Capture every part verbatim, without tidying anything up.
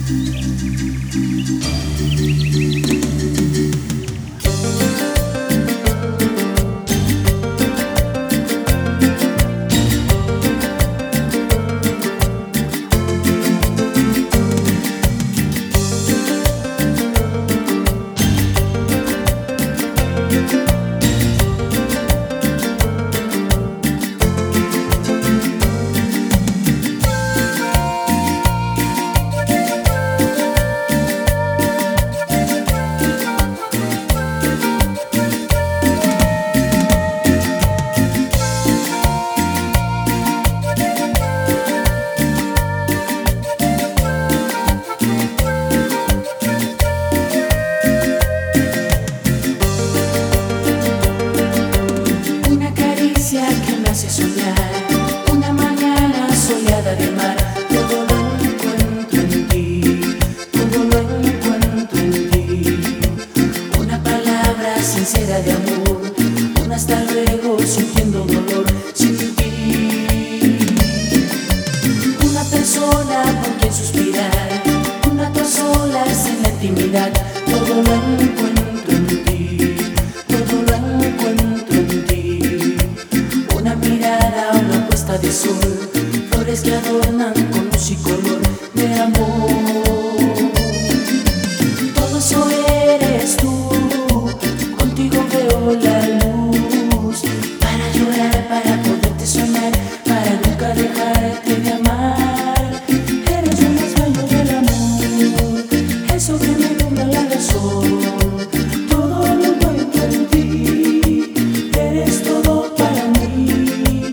Que me hace soñar una mañana soleada de mar. Todo lo encuentro en ti, todo lo encuentro en ti. Una palabra sincera de amor, un hasta luego sintiendo dolor sin ti. Una persona por quien suspirar, una tus solas en la intimidad. Todo lo encuentro en ti, todo lo encuentro en ti. Una mirada, una puesta de sol, flores que adornan con luz y color de amor. Todo eso eres tú, contigo veo la luz. Para llorar, para poderte soñar, para nunca dejarte de amar. Eres lo más bello del amor, eso que me nubla la razón. Todo lo encuentro en ti, eres todo para mí.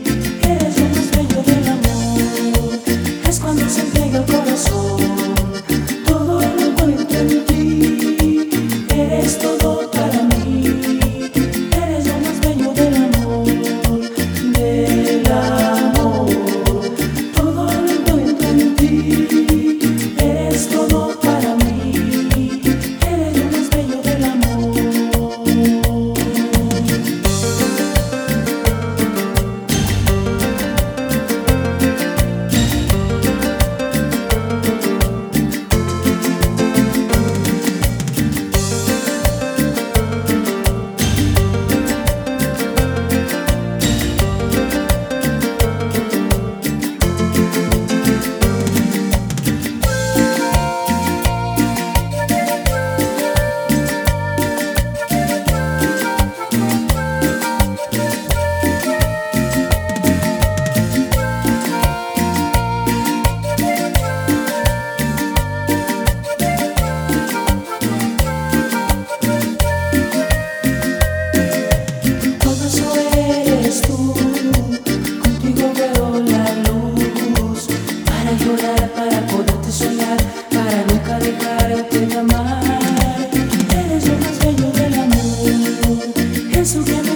Cuando se entrega el corazón, todo lo encuentro en ti. Eres todo para mí, eres lo más bello del amor, del amor. Todo lo encuentro en ti, eres todo para mí, eres lo más bello del amor. Para poderte soñar, para nunca dejarte de amar. Eres lo más bello del amor, eso que